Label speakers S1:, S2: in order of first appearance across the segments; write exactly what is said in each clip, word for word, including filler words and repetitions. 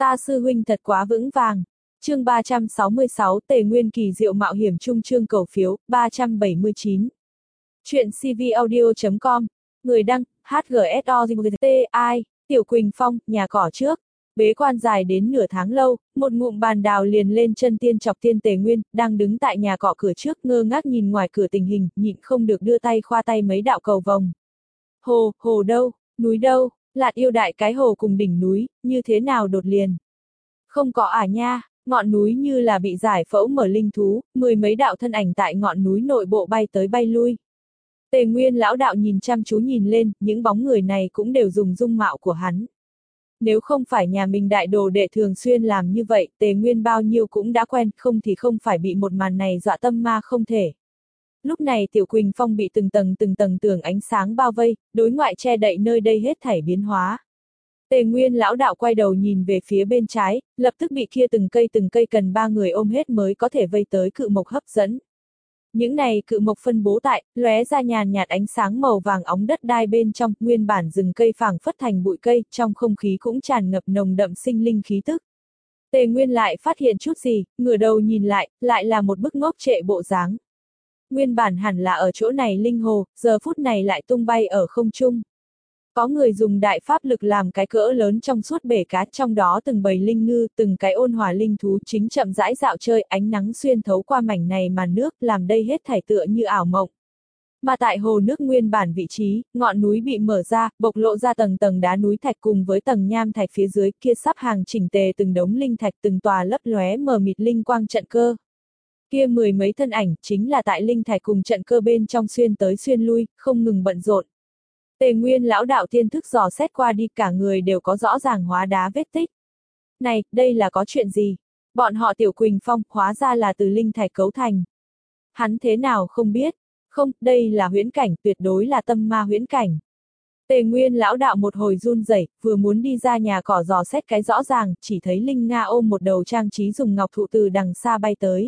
S1: Ta sư huynh thật quá vững vàng. Chương ba trăm sáu mươi sáu Tề Nguyên kỳ diệu mạo hiểm trung chương cầu phiếu, ba trăm bảy mươi chín. Chuyện cvaudio chấm com. Người đăng, hát giê ét o T I, Tiểu Quỳnh Phong, nhà cỏ trước. Bế quan dài đến nửa tháng lâu, một ngụm bàn đào liền lên chân tiên chọc tiên Tề Nguyên, đang đứng tại nhà cỏ cửa trước ngơ ngác nhìn ngoài cửa tình hình, nhịn không được đưa tay khoa tay mấy đạo cầu vồng. Hồ, hồ đâu, núi đâu, Lạt yêu đại cái hồ cùng đỉnh núi, như thế nào đột liền. Không có à nha, ngọn núi như là bị giải phẫu mở linh thú, mười mấy đạo thân ảnh tại ngọn núi nội bộ bay tới bay lui. Tề Nguyên lão đạo nhìn chăm chú nhìn lên, những bóng người này cũng đều dùng dung mạo của hắn. Nếu không phải nhà mình đại đồ đệ thường xuyên làm như vậy, Tề Nguyên bao nhiêu cũng đã quen, không thì không phải bị một màn này dọa tâm ma không thể. Lúc này Tiểu Quỳnh Phong bị từng tầng từng tầng tường ánh sáng bao vây, đối ngoại che đậy nơi đây hết thảy biến hóa. Tề Nguyên lão đạo quay đầu nhìn về phía bên trái, lập tức bị kia từng cây từng cây cần ba người ôm hết mới có thể vây tới cự mộc hấp dẫn. Những này cự mộc phân bố tại, lóe ra nhàn nhạt ánh sáng màu vàng óng đất đai bên trong, nguyên bản rừng cây phảng phất thành bụi cây, trong không khí cũng tràn ngập nồng đậm sinh linh khí tức. Tề Nguyên lại phát hiện chút gì, ngửa đầu nhìn lại, lại là một bức ngốc trệ bộ dáng. Nguyên bản hẳn là ở chỗ này linh hồ, giờ phút này lại tung bay ở không trung. Có người dùng đại pháp lực làm cái cỡ lớn trong suốt bể cá, trong đó từng bầy linh ngư, từng cái ôn hòa linh thú chính chậm rãi dạo chơi, ánh nắng xuyên thấu qua mảnh này màn nước, làm đây hết thảy tựa như ảo mộng. Mà tại hồ nước nguyên bản vị trí, ngọn núi bị mở ra, bộc lộ ra tầng tầng đá núi thạch cùng với tầng nham thạch phía dưới, kia sắp hàng chỉnh tề từng đống linh thạch, từng tòa lấp lóe mờ mịt linh quang trận cơ. Kia mười mấy thân ảnh, chính là tại linh thạch cùng trận cơ bên trong xuyên tới xuyên lui, không ngừng bận rộn. Tề Nguyên lão đạo tiên thức dò xét qua đi, cả người đều có rõ ràng hóa đá vết tích. Này, đây là có chuyện gì? Bọn họ Tiểu Quỳnh Phong, hóa ra là từ linh thạch cấu thành. Hắn thế nào không biết? Không, đây là huyễn cảnh, tuyệt đối là tâm ma huyễn cảnh. Tề Nguyên lão đạo một hồi run rẩy, vừa muốn đi ra nhà cỏ dò xét cái rõ ràng, chỉ thấy Linh Nga ôm một đầu trang trí dùng ngọc thụ từ đằng xa bay tới.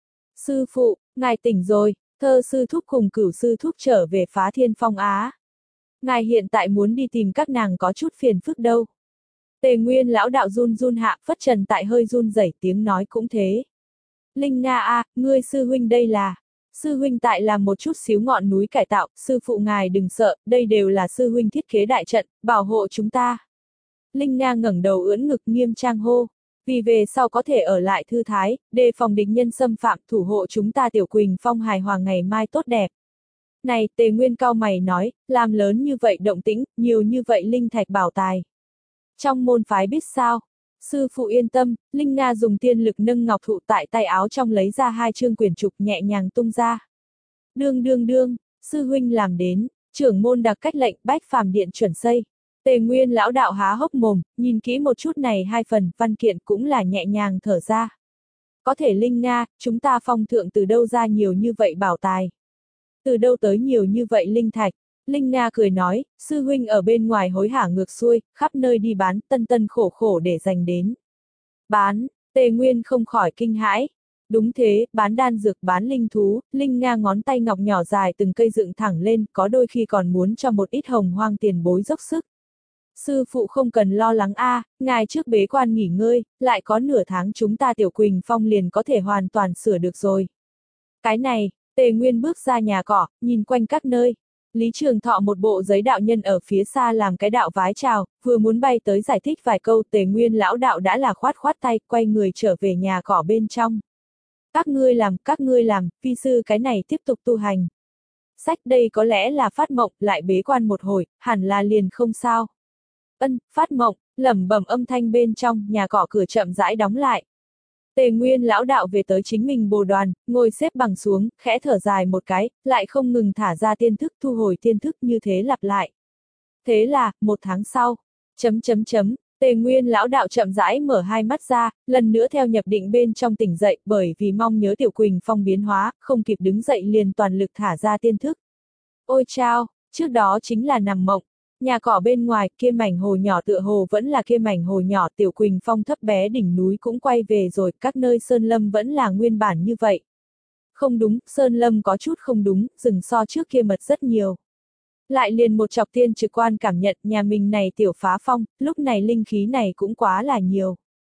S1: Sư phụ, ngài tỉnh rồi, Thơ sư thúc cùng Cửu sư thúc trở về Phá Thiên Phong Á. Ngài hiện tại muốn đi tìm các nàng có chút phiền phức đâu. Tề Nguyên lão đạo run run hạ, phất trần tại hơi run rẩy, tiếng nói cũng thế. Linh Nga a, ngươi sư huynh đây là. Sư huynh tại làm một chút xíu ngọn núi cải tạo, sư phụ ngài đừng sợ, đây đều là sư huynh thiết kế đại trận, bảo hộ chúng ta. Linh Nga ngẩng đầu ưỡn ngực nghiêm trang hô. Vì về sau có thể ở lại thư thái, đề phòng địch nhân xâm phạm, thủ hộ chúng ta Tiểu Quỳnh Phong hài hòa ngày mai tốt đẹp. Này, Tề Nguyên cao mày nói, làm lớn như vậy động tĩnh, nhiều như vậy linh thạch bảo tài. Trong môn phái biết sao? Sư phụ yên tâm, Linh Nga dùng tiên lực nâng ngọc thụ tại tay áo trong lấy ra hai chương quyển trục nhẹ nhàng tung ra. Đương đương đương, sư huynh làm đến, trưởng môn đặc cách lệnh bách phàm điện chuẩn xây. Tề Nguyên lão đạo há hốc mồm, nhìn kỹ một chút này hai phần, văn kiện cũng là nhẹ nhàng thở ra. Có thể Linh Nga, chúng ta phong thượng từ đâu ra nhiều như vậy bảo tài? Từ đâu tới nhiều như vậy linh thạch? Linh Nga cười nói, sư huynh ở bên ngoài hối hả ngược xuôi, khắp nơi đi bán, tân tân khổ khổ để giành đến. Bán, Tề Nguyên không khỏi kinh hãi. Đúng thế, bán đan dược, bán linh thú, Linh Nga ngón tay ngọc nhỏ dài từng cây dựng thẳng lên, có đôi khi còn muốn cho một ít hồng hoang tiền bối dốc sức. Sư phụ không cần lo lắng a, à, ngài trước bế quan nghỉ ngơi, lại có nửa tháng chúng ta Tiểu Quỳnh Phong liền có thể hoàn toàn sửa được rồi. Cái này, Tề Nguyên bước ra nhà cỏ, nhìn quanh các nơi. Lý Trường Thọ một bộ giấy đạo nhân ở phía xa làm cái đạo vái chào, vừa muốn bay tới giải thích vài câu, Tề Nguyên lão đạo đã là khoát khoát tay, quay người trở về nhà cỏ bên trong. Các ngươi làm, các ngươi làm, vi sư cái này tiếp tục tu hành. Sách đây có lẽ là phát mộng, lại bế quan một hồi, hẳn là liền không sao. Ân, phát mộng, lẩm bẩm âm thanh bên trong, nhà cỏ cửa chậm rãi đóng lại. Tề Nguyên lão đạo về tới chính mình bồ đoàn, ngồi xếp bằng xuống, khẽ thở dài một cái, lại không ngừng thả ra tiên thức, thu hồi tiên thức, như thế lặp lại. Thế là, một tháng sau, chấm chấm chấm, Tề Nguyên lão đạo chậm rãi mở hai mắt ra, lần nữa theo nhập định bên trong tỉnh dậy, bởi vì mong nhớ Tiểu Quỳnh Phong biến hóa, không kịp đứng dậy liền toàn lực thả ra tiên thức. Ôi chao, trước đó chính là nằm mộng. Nhà cỏ bên ngoài, kia mảnh hồ nhỏ tựa hồ vẫn là kia mảnh hồ nhỏ, Tiểu Quỳnh Phong thấp bé đỉnh núi cũng quay về rồi, các nơi sơn lâm vẫn là nguyên bản như vậy. Không đúng, sơn lâm có chút không đúng, rừng so trước kia mật rất nhiều. Lại liền một chọc tiên trực quan cảm nhận nhà mình này tiểu phá phong, lúc này linh khí này cũng quá là nhiều.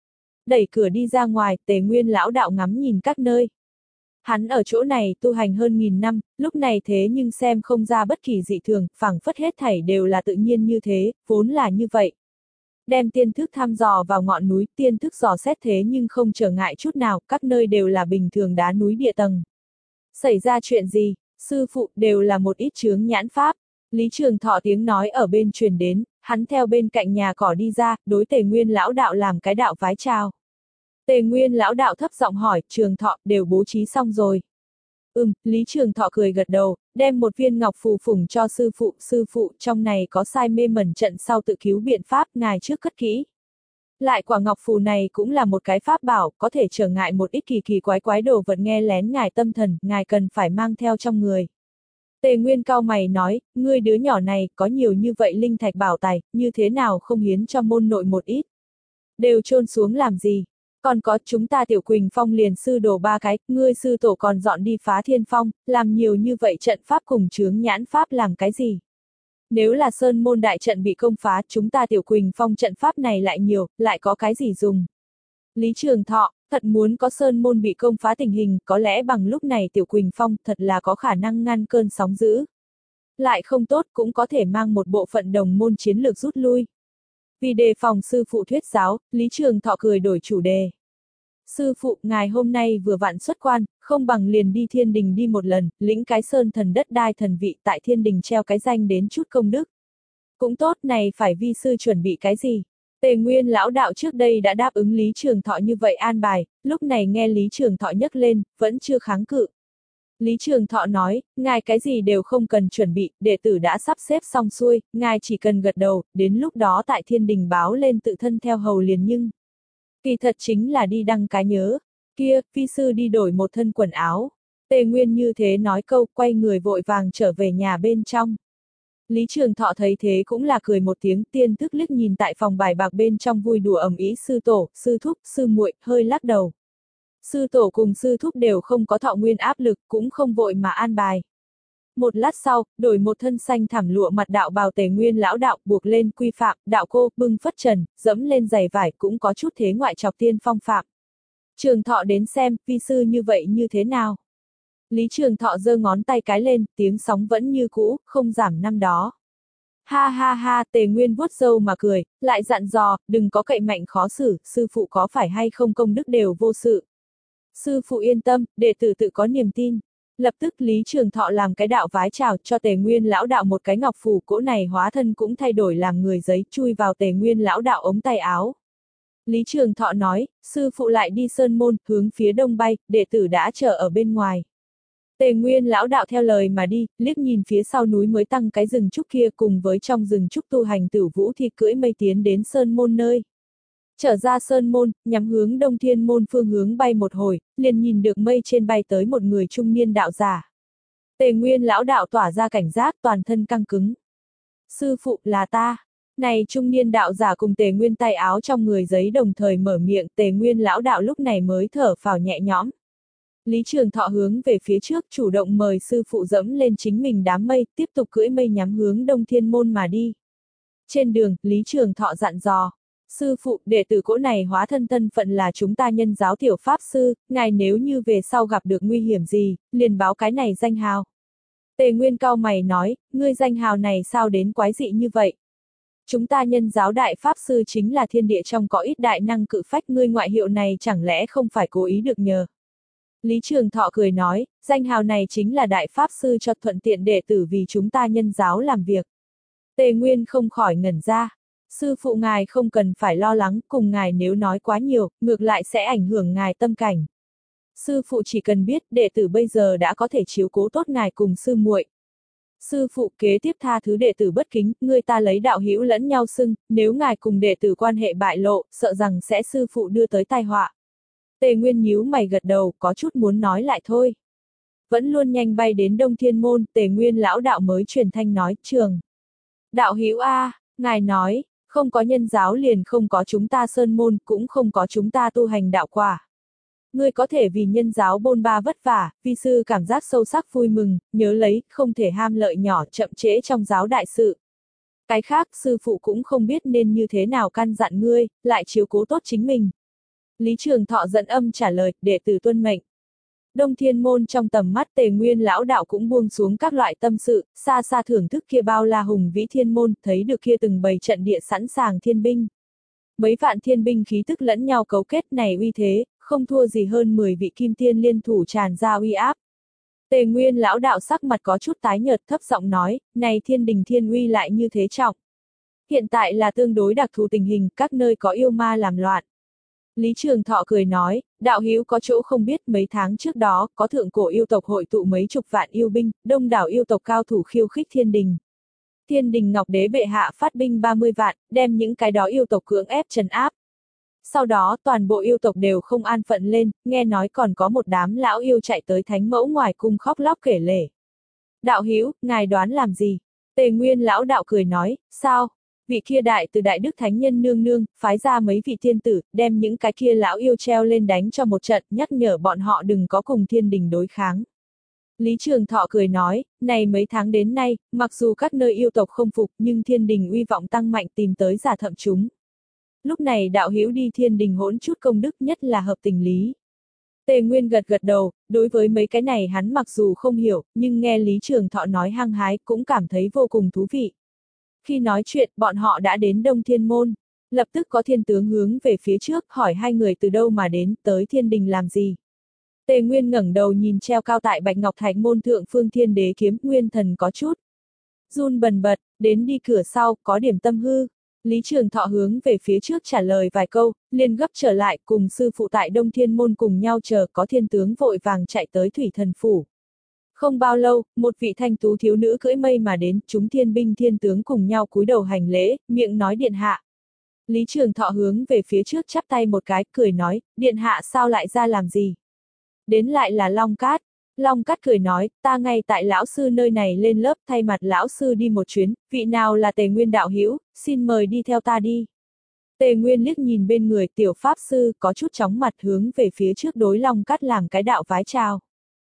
S1: đẩy cửa đi ra ngoài, Tề Nguyên lão đạo ngắm nhìn các nơi. Hắn ở chỗ này tu hành hơn nghìn năm, lúc này thế nhưng xem không ra bất kỳ dị thường, phảng phất hết thảy đều là tự nhiên như thế, vốn là như vậy. Đem tiên thức thăm dò vào ngọn núi, tiên thức dò xét thế nhưng không trở ngại chút nào, các nơi đều là bình thường đá núi địa tầng. Xảy ra chuyện gì? Sư phụ, đều là một ít chướng nhãn pháp. Lý Trường Thọ tiếng nói ở bên truyền đến, hắn theo bên cạnh nhà cỏ đi ra, đối Tề Nguyên lão đạo làm cái đạo vái chào. Tề Nguyên lão đạo thấp giọng hỏi, Trường Thọ, đều bố trí xong rồi. Ừm, Lý Trường Thọ cười gật đầu, đem một viên ngọc phù phủng cho sư phụ, sư phụ, trong này có sai mê mẩn trận sau tự cứu biện pháp, ngài trước cất kỹ. Lại quả ngọc phù này cũng là một cái pháp bảo, có thể trở ngại một ít kỳ kỳ quái quái đồ vật nghe lén ngài tâm thần, ngài cần phải mang theo trong người. Tề Nguyên cao mày nói, ngươi đứa nhỏ này, có nhiều như vậy linh thạch bảo tài, như thế nào không hiến cho môn nội một ít. Đều chôn xuống làm gì? Còn có chúng ta Tiểu Quỳnh Phong liền sư đổ ba cái, ngươi sư tổ còn dọn đi phá thiên phong, làm nhiều như vậy trận pháp cùng chướng nhãn pháp làm cái gì? Nếu là sơn môn đại trận bị công phá, chúng ta Tiểu Quỳnh Phong trận pháp này lại nhiều, lại có cái gì dùng? Lý Trường Thọ, thật muốn có sơn môn bị công phá tình hình, có lẽ bằng lúc này Tiểu Quỳnh Phong thật là có khả năng ngăn cơn sóng dữ. Lại không tốt cũng có thể mang một bộ phận đồng môn chiến lược rút lui. Vì đề phòng sư phụ thuyết giáo, Lý Trường Thọ cười đổi chủ đề. Sư phụ, ngài hôm nay vừa vặn xuất quan, không bằng liền đi thiên đình đi một lần, lĩnh cái sơn thần đất đai thần vị tại thiên đình treo cái danh đến chút công đức. Cũng tốt, này phải vi sư chuẩn bị cái gì? Tề Nguyên lão đạo trước đây đã đáp ứng Lý Trường Thọ như vậy an bài, lúc này nghe Lý Trường Thọ nhắc lên, vẫn chưa kháng cự. Lý Trường Thọ nói, ngài cái gì đều không cần chuẩn bị, đệ tử đã sắp xếp xong xuôi, ngài chỉ cần gật đầu, đến lúc đó tại thiên đình báo lên tự thân theo hầu liền nhưng. Kỳ thật chính là đi đăng cái nhớ, kia, phi sư đi đổi một thân quần áo. Tề Nguyên như thế nói câu, quay người vội vàng trở về nhà bên trong. Lý Trường Thọ thấy thế cũng là cười một tiếng, tiên thức liếc nhìn tại phòng bài bạc bên trong vui đùa ầm ĩ sư tổ, sư thúc, sư muội, hơi lắc đầu. Sư tổ cùng sư thúc đều không có thọ nguyên áp lực, cũng không vội mà an bài. Một lát sau, đổi một thân xanh thảm lụa mặt đạo bào Tề Nguyên lão đạo, buộc lên quy phạm, đạo cô, bưng phất trần, dẫm lên giày vải cũng có chút thế ngoại trọc tiên phong phạm. Trường Thọ đến xem, vi sư như vậy như thế nào? Lý Trường Thọ giơ ngón tay cái lên, tiếng sóng vẫn như cũ, không giảm năm đó. Ha ha ha, Tề Nguyên vuốt râu mà cười, lại dặn dò, đừng có cậy mạnh khó xử, sư phụ có phải hay không công đức đều vô sự. Sư phụ yên tâm, đệ tử tự có niềm tin. Lập tức Lý Trường Thọ làm cái đạo vái chào cho Tề Nguyên lão đạo một cái ngọc phù, cỗ này hóa thân cũng thay đổi làm người giấy, chui vào Tề Nguyên lão đạo ống tay áo. Lý Trường Thọ nói, sư phụ lại đi sơn môn, hướng phía đông bay, đệ tử đã chờ ở bên ngoài. Tề Nguyên lão đạo theo lời mà đi, liếc nhìn phía sau núi mới tăng cái rừng trúc kia cùng với trong rừng trúc tu hành Tử Vũ thì cưỡi mây tiến đến sơn môn nơi. Trở ra sơn môn, nhắm hướng đông thiên môn phương hướng bay một hồi, liền nhìn được mây trên bay tới một người trung niên đạo giả. Tề Nguyên lão đạo tỏa ra cảnh giác, toàn thân căng cứng. Sư phụ, là ta. Này trung niên đạo giả cùng Tề Nguyên tay áo trong người giấy đồng thời mở miệng, Tề Nguyên lão đạo lúc này mới thở phào nhẹ nhõm. Lý Trường Thọ hướng về phía trước, chủ động mời sư phụ dẫm lên chính mình đám mây, tiếp tục cưỡi mây nhắm hướng đông thiên môn mà đi. Trên đường, Lý Trường Thọ dặn dò. Sư phụ, đệ tử cỗ này hóa thân thân phận là chúng ta nhân giáo tiểu pháp sư, ngài nếu như về sau gặp được nguy hiểm gì, liền báo cái này danh hào. Tề Nguyên cao mày nói, ngươi danh hào này sao đến quái dị như vậy? Chúng ta nhân giáo đại pháp sư chính là thiên địa trong có ít đại năng cự phách, ngươi ngoại hiệu này chẳng lẽ không phải cố ý được nhờ? Lý Trường Thọ cười nói, danh hào này chính là đại pháp sư cho thuận tiện đệ tử vì chúng ta nhân giáo làm việc. Tề Nguyên không khỏi ngẩn ra. Sư phụ ngài không cần phải lo lắng, cùng ngài nếu nói quá nhiều, ngược lại sẽ ảnh hưởng ngài tâm cảnh. Sư phụ chỉ cần biết đệ tử bây giờ đã có thể chiếu cố tốt ngài cùng sư muội. Sư phụ kế tiếp tha thứ đệ tử bất kính, người ta lấy đạo hữu lẫn nhau xưng, nếu ngài cùng đệ tử quan hệ bại lộ, sợ rằng sẽ sư phụ đưa tới tai họa. Tề Nguyên nhíu mày gật đầu, có chút muốn nói lại thôi. Vẫn luôn nhanh bay đến Đông Thiên Môn, Tề Nguyên lão đạo mới truyền thanh nói, trường. Đạo hữu a, ngài nói, không có nhân giáo liền không có chúng ta sơn môn, cũng không có chúng ta tu hành đạo quả. Ngươi có thể vì nhân giáo bôn ba vất vả, vi sư cảm giác sâu sắc vui mừng, nhớ lấy, không thể ham lợi nhỏ chậm trễ trong giáo đại sự. Cái khác, sư phụ cũng không biết nên như thế nào căn dặn ngươi, lại chiếu cố tốt chính mình. Lý Trường Thọ dẫn âm trả lời, đệ tử tuân mệnh. Đông Thiên Môn trong tầm mắt Tề Nguyên lão đạo cũng buông xuống các loại tâm sự, xa xa thưởng thức kia bao la hùng vĩ thiên môn, thấy được kia từng bầy trận địa sẵn sàng thiên binh. Mấy vạn thiên binh khí tức lẫn nhau cấu kết này uy thế, không thua gì hơn mười vị kim tiên liên thủ tràn ra uy áp. Tề Nguyên lão đạo sắc mặt có chút tái nhợt, thấp giọng nói, này thiên đình thiên uy lại như thế trọng. Hiện tại là tương đối đặc thù tình hình, các nơi có yêu ma làm loạn. Lý Trường Thọ cười nói, đạo hữu có chỗ không biết, mấy tháng trước đó, có thượng cổ yêu tộc hội tụ mấy chục vạn yêu binh, đông đảo yêu tộc cao thủ khiêu khích thiên đình. Thiên đình Ngọc Đế bệ hạ phát binh ba mươi vạn, đem những cái đó yêu tộc cưỡng ép trấn áp. Sau đó toàn bộ yêu tộc đều không an phận lên, nghe nói còn có một đám lão yêu chạy tới thánh mẫu ngoài cung khóc lóc kể lể. Đạo hữu, ngài đoán làm gì? Tề Nguyên lão đạo cười nói, sao? Vị kia đại từ đại đức thánh nhân nương nương, phái ra mấy vị thiên tử, đem những cái kia lão yêu treo lên đánh cho một trận, nhắc nhở bọn họ đừng có cùng thiên đình đối kháng. Lý Trường Thọ cười nói, này mấy tháng đến nay, mặc dù các nơi yêu tộc không phục nhưng thiên đình uy vọng tăng mạnh tìm tới giả thậm chúng. Lúc này đạo hữu đi thiên đình hỗn chút công đức nhất là hợp tình lý. Tề Nguyên gật gật đầu, đối với mấy cái này hắn mặc dù không hiểu, nhưng nghe Lý Trường Thọ nói hăng hái cũng cảm thấy vô cùng thú vị. Khi nói chuyện, bọn họ đã đến Đông Thiên Môn. Lập tức có thiên tướng hướng về phía trước, hỏi hai người từ đâu mà đến, tới thiên đình làm gì. Tề Nguyên ngẩng đầu nhìn treo cao tại Bạch Ngọc Thạch môn thượng phương thiên đế kiếm, nguyên thần có chút run bần bật, đến đi cửa sau, có điểm tâm hư. Lý Trường Thọ hướng về phía trước trả lời vài câu, liền gấp trở lại, cùng sư phụ tại Đông Thiên Môn cùng nhau chờ, có thiên tướng vội vàng chạy tới Thủy Thần Phủ. Không bao lâu, một vị thanh tú thiếu nữ cưỡi mây mà đến, chúng thiên binh thiên tướng cùng nhau cúi đầu hành lễ, miệng nói điện hạ. Lý Trường Thọ hướng về phía trước chắp tay một cái, cười nói, điện hạ sao lại ra làm gì? Đến lại là Long Cát. Long Cát cười nói, ta ngay tại lão sư nơi này lên lớp, thay mặt lão sư đi một chuyến, vị nào là Tề Nguyên đạo hữu, xin mời đi theo ta đi. Tề Nguyên liếc nhìn bên người tiểu pháp sư, có chút chóng mặt hướng về phía trước đối Long Cát làm cái đạo vái chào.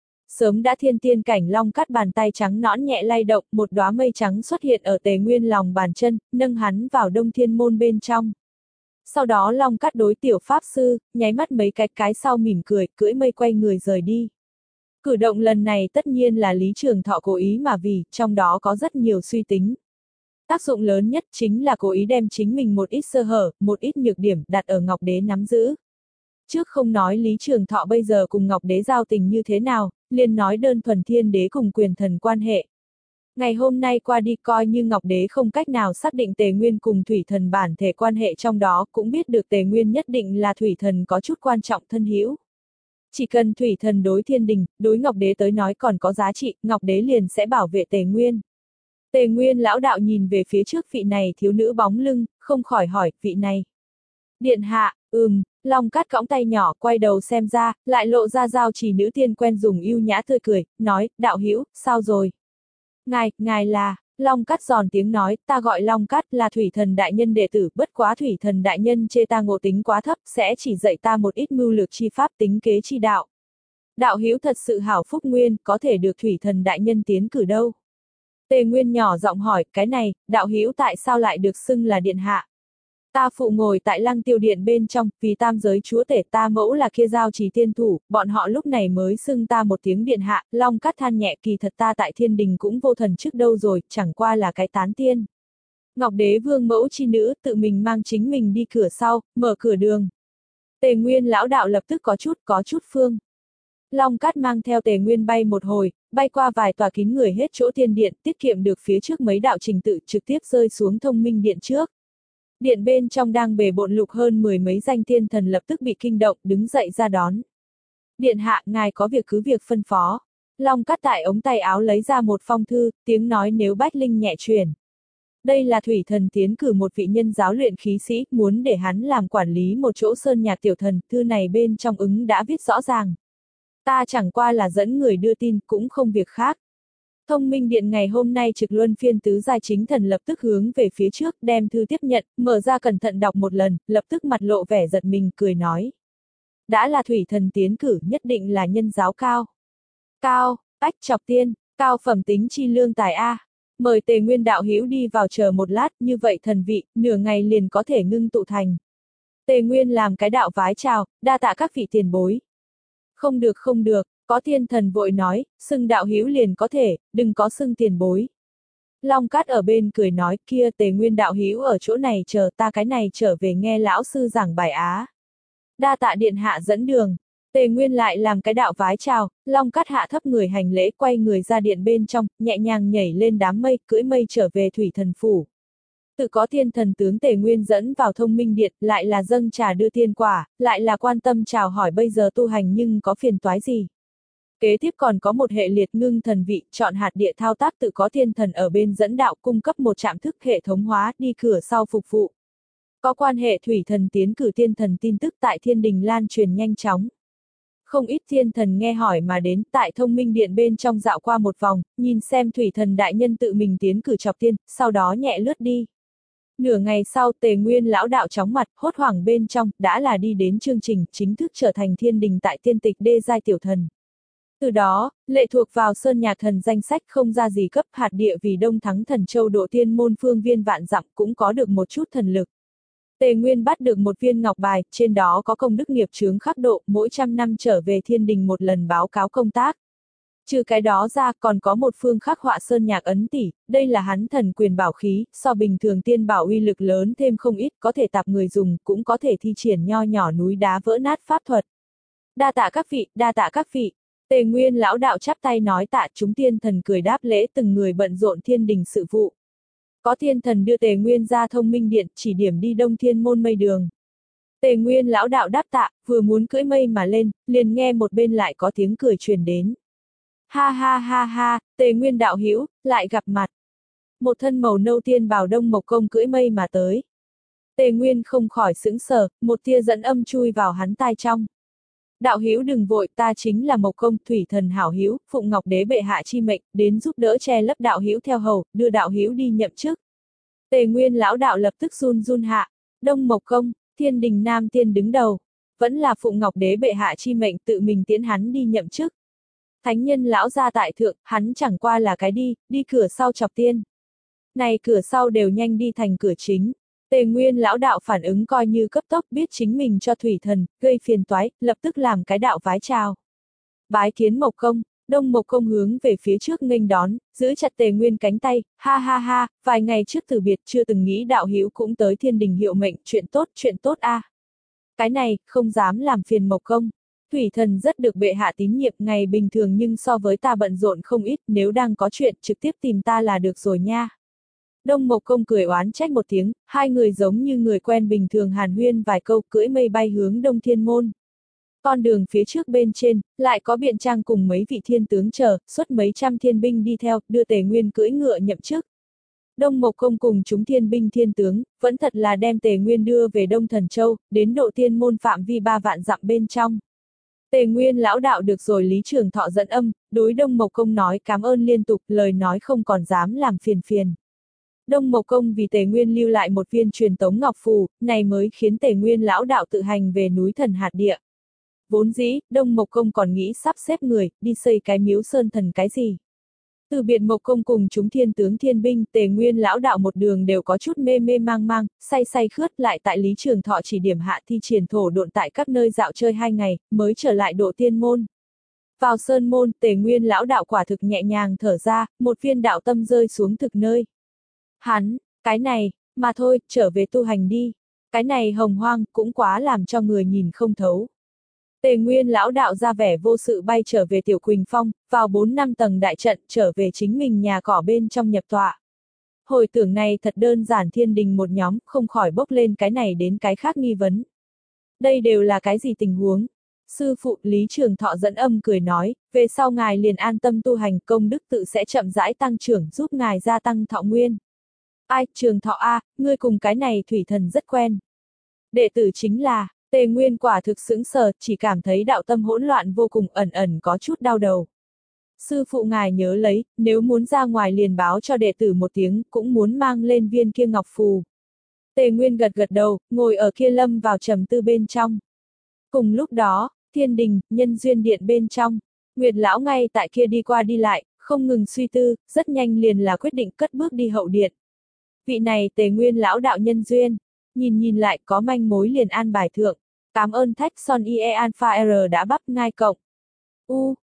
S1: Sớm đã thiên tiên cảnh Long Cát bàn tay trắng nõn nhẹ lay động, một đóa mây trắng xuất hiện ở Tề Nguyên lòng bàn chân, nâng hắn vào Đông Thiên Môn bên trong. Sau đó Long Cát đối tiểu pháp sư, nháy mắt mấy cái cái sau mỉm cười, cưỡi mây quay người rời đi. Cử động lần này tất nhiên là Lý Trường Thọ cố ý mà vì, trong đó có rất nhiều suy tính. Tác dụng lớn nhất chính là cố ý đem chính mình một ít sơ hở, một ít nhược điểm đặt ở Ngọc Đế nắm giữ. Trước không nói Lý Trường Thọ bây giờ cùng Ngọc Đế giao tình như thế nào, liền nói đơn thuần thiên đế cùng quyền thần quan hệ. Ngày hôm nay qua đi coi như Ngọc Đế không cách nào xác định Tề Nguyên cùng Thủy Thần bản thể quan hệ trong đó, cũng biết được Tề Nguyên nhất định là Thủy Thần có chút quan trọng thân hữu. Chỉ cần Thủy Thần đối thiên đình, đối Ngọc Đế tới nói còn có giá trị, Ngọc Đế liền sẽ bảo vệ Tề Nguyên. Tề Nguyên lão đạo nhìn về phía trước vị này thiếu nữ bóng lưng, không khỏi hỏi, vị này. Điện hạ, ừm, Long Cát cõng tay nhỏ quay đầu xem ra, lại lộ ra giao chỉ nữ tiên quen dùng yêu nhã tươi cười, nói, đạo hữu, sao rồi? Ngài, ngài là, Long Cát giòn tiếng nói, ta gọi Long Cát là Thủy Thần đại nhân đệ tử, bất quá Thủy Thần đại nhân chê ta ngộ tính quá thấp, sẽ chỉ dạy ta một ít mưu lược chi pháp tính kế chi đạo. Đạo hữu thật sự hảo phúc nguyên, có thể được Thủy Thần đại nhân tiến cử đâu? Tề Nguyên nhỏ giọng hỏi, cái này, đạo hữu tại sao lại được xưng là điện hạ? Ta phụ ngồi tại Lăng Tiêu Điện bên trong, vì tam giới chúa tể ta mẫu là kia giao trì tiên thủ, bọn họ lúc này mới xưng ta một tiếng điện hạ. Long Cát than nhẹ, kỳ thật ta tại thiên đình cũng vô thần trước đâu rồi, chẳng qua là cái tán tiên. Ngọc Đế vương mẫu chi nữ, tự mình mang chính mình đi cửa sau, mở cửa đường. Tề Nguyên lão đạo lập tức có chút, có chút phương. Long Cát mang theo Tề Nguyên bay một hồi, bay qua vài tòa kín người hết chỗ thiên điện, tiết kiệm được phía trước mấy đạo trình tự, trực tiếp rơi xuống thông minh điện trước. Điện bên trong đang bề bộn lục hơn mười mấy danh thiên thần lập tức bị kinh động, đứng dậy ra đón. Điện hạ, ngài có việc cứ việc phân phó. Long Cát tại ống tay áo lấy ra một phong thư, tiếng nói nếu bách linh nhẹ truyền. Đây là Thủy Thần tiến cử một vị nhân giáo luyện khí sĩ, muốn để hắn làm quản lý một chỗ sơn nhạc tiểu thần, thư này bên trong ứng đã viết rõ ràng. Ta chẳng qua là dẫn người đưa tin, cũng không việc khác. Thông minh điện ngày hôm nay trực luân phiên tứ giai chính thần lập tức hướng về phía trước, đem thư tiếp nhận, mở ra cẩn thận đọc một lần, lập tức mặt lộ vẻ giật mình, cười nói. Đã là Thủy Thần tiến cử, nhất định là nhân giáo cao. Cao, ách chọc tiên, cao phẩm tính chi lương tài A. Mời Tề Nguyên đạo hữu đi vào chờ một lát, như vậy thần vị, nửa ngày liền có thể ngưng tụ thành. Tề Nguyên làm cái đạo vái chào, đa tạ các vị tiền bối. Không được không được, có thiên thần vội nói, xưng đạo hữu liền có thể, đừng có xưng tiền bối. Long Cát ở bên cười nói, kia Tề Nguyên đạo hữu ở chỗ này chờ ta cái này trở về nghe lão sư giảng bài á. Đa tạ điện hạ dẫn đường. Tề Nguyên lại làm cái đạo vái chào, Long Cát hạ thấp người hành lễ quay người ra điện bên trong, nhẹ nhàng nhảy lên đám mây, cưỡi mây trở về thủy thần phủ. Tự có thiên thần tướng Tề Nguyên dẫn vào thông minh điện, lại là dâng trà đưa tiên quả, lại là quan tâm chào hỏi bây giờ tu hành nhưng có phiền toái gì. Kế tiếp còn có một hệ liệt ngưng thần vị, chọn hạt địa thao tác tự có thiên thần ở bên dẫn đạo cung cấp một trạm thức hệ thống hóa đi cửa sau phục vụ. Có quan hệ thủy thần tiến cử thiên thần tin tức tại thiên đình lan truyền nhanh chóng. Không ít thiên thần nghe hỏi mà đến tại thông minh điện bên trong dạo qua một vòng, nhìn xem thủy thần đại nhân tự mình tiến cử chọc tiên, sau đó nhẹ lướt đi. Nửa ngày sau Tề Nguyên lão đạo chóng mặt, hốt hoảng bên trong, đã là đi đến chương trình, chính thức trở thành thiên đình tại tiên tịch đê giai tiểu thần. Từ đó, lệ thuộc vào sơn nhạc thần danh sách không ra gì cấp hạt địa vì đông thắng thần châu độ tiên môn phương viên vạn dặm cũng có được một chút thần lực. Tề Nguyên bắt được một viên ngọc bài, trên đó có công đức nghiệp chướng khắc độ, mỗi trăm năm trở về thiên đình một lần báo cáo công tác. Trừ cái đó ra còn có một phương khắc họa sơn nhạc ấn tỷ, đây là hắn thần quyền bảo khí, so bình thường tiên bảo uy lực lớn thêm không ít, có thể tạp người dùng, cũng có thể thi triển nho nhỏ núi đá vỡ nát pháp thuật. Đa tạ các vị, đa tạ các vị. Tề Nguyên lão đạo chắp tay nói tạ, chúng tiên thần cười đáp lễ từng người bận rộn thiên đình sự vụ. Có thiên thần đưa Tề Nguyên ra thông minh điện, chỉ điểm đi đông thiên môn mây đường. Tề Nguyên lão đạo đáp tạ, vừa muốn cưỡi mây mà lên, liền nghe một bên lại có tiếng cười truyền đến. Ha ha ha ha, Tề Nguyên đạo hữu, lại gặp mặt. Một thân màu nâu tiên bào Đông Mộc Công cưỡi mây mà tới. Tề Nguyên không khỏi sững sờ, một tia dẫn âm chui vào hắn tai trong. Đạo hữu đừng vội, ta chính là Mộc Công, thủy thần hảo hữu, phụng Ngọc Đế bệ hạ chi mệnh, đến giúp đỡ che lấp đạo hữu theo hầu, đưa đạo hữu đi nhậm chức. Tề Nguyên lão đạo lập tức run run hạ, Đông Mộc Công, thiên đình nam tiên đứng đầu, vẫn là phụng Ngọc Đế bệ hạ chi mệnh tự mình tiễn hắn đi nhậm chức. Thánh nhân lão gia tại thượng, hắn chẳng qua là cái đi, đi cửa sau chọc tiên. Này cửa sau đều nhanh đi thành cửa chính. Tề Nguyên lão đạo phản ứng coi như cấp tốc biết chính mình cho thủy thần, gây phiền toái, lập tức làm cái đạo vái chào. Bái kiến Mộc Công, Đông Mộc Công hướng về phía trước nghênh đón, giữ chặt Tề Nguyên cánh tay, ha ha ha, vài ngày trước từ biệt chưa từng nghĩ đạo hữu cũng tới thiên đình hiệu mệnh, chuyện tốt, chuyện tốt a. À. Cái này, không dám làm phiền Mộc Công. Thủy thần rất được bệ hạ tín nhiệm ngày bình thường nhưng so với ta bận rộn không ít, nếu đang có chuyện trực tiếp tìm ta là được rồi nha. Đông Mộc Công cười oán trách một tiếng, hai người giống như người quen bình thường hàn huyên vài câu cưỡi mây bay hướng Đông Thiên Môn. Con đường phía trước bên trên, lại có biện trang cùng mấy vị thiên tướng chờ, xuất mấy trăm thiên binh đi theo, đưa Tề Nguyên cưỡi ngựa nhậm chức. Đông Mộc Công cùng chúng thiên binh thiên tướng, vẫn thật là đem Tề Nguyên đưa về Đông Thần Châu, đến độ thiên môn phạm vi ba vạn dặm bên trong. Tề Nguyên lão đạo được rồi Lý Trường Thọ dẫn âm, đối Đông Mộc Công nói cảm ơn liên tục, lời nói không còn dám làm phiền phiền. Đông Mộc Công vì Tề Nguyên lưu lại một viên truyền tống ngọc phù, này mới khiến Tề Nguyên lão đạo tự hành về núi thần hạt địa. Vốn dĩ, Đông Mộc Công còn nghĩ sắp xếp người, đi xây cái miếu sơn thần cái gì. Từ biệt Mộc Công cùng chúng thiên tướng thiên binh, Tề Nguyên lão đạo một đường đều có chút mê mê mang mang, say say khướt lại tại Lý Trường Thọ chỉ điểm hạ thi triển thổ độn tại các nơi dạo chơi hai ngày, mới trở lại độ tiên môn. Vào sơn môn, Tề Nguyên lão đạo quả thực nhẹ nhàng thở ra, một viên đạo tâm rơi xuống thực nơi. Hắn, cái này, mà thôi, trở về tu hành đi. Cái này hồng hoang, cũng quá làm cho người nhìn không thấu. Tề Nguyên lão đạo ra vẻ vô sự bay trở về Tiểu Quỳnh Phong, vào bốn năm tầng đại trận, trở về chính mình nhà cỏ bên trong nhập tọa. Hồi tưởng này thật đơn giản thiên đình một nhóm, không khỏi bốc lên cái này đến cái khác nghi vấn. Đây đều là cái gì tình huống? Sư phụ Lý Trường Thọ dẫn âm cười nói, về sau ngài liền an tâm tu hành, công đức tự sẽ chậm rãi tăng trưởng giúp ngài gia tăng thọ nguyên. Ai, Trường Thọ a, ngươi cùng cái này thủy thần rất quen. Đệ tử chính là, Tề Nguyên quả thực sững sờ, chỉ cảm thấy đạo tâm hỗn loạn vô cùng, ẩn ẩn có chút đau đầu. Sư phụ ngài nhớ lấy, nếu muốn ra ngoài liền báo cho đệ tử một tiếng, cũng muốn mang lên viên kia ngọc phù. Tề Nguyên gật gật đầu, ngồi ở kia lâm vào trầm tư bên trong. Cùng lúc đó, thiên đình, nhân duyên điện bên trong, Nguyệt lão ngay tại kia đi qua đi lại, không ngừng suy tư, rất nhanh liền là quyết định cất bước đi hậu điện. Vị này Tề Nguyên lão đạo nhân duyên, Nhìn nhìn lại có manh mối liền an bài thượng. Cảm ơn Thách Son i e Alpha R đã bắp ngai cộng. U,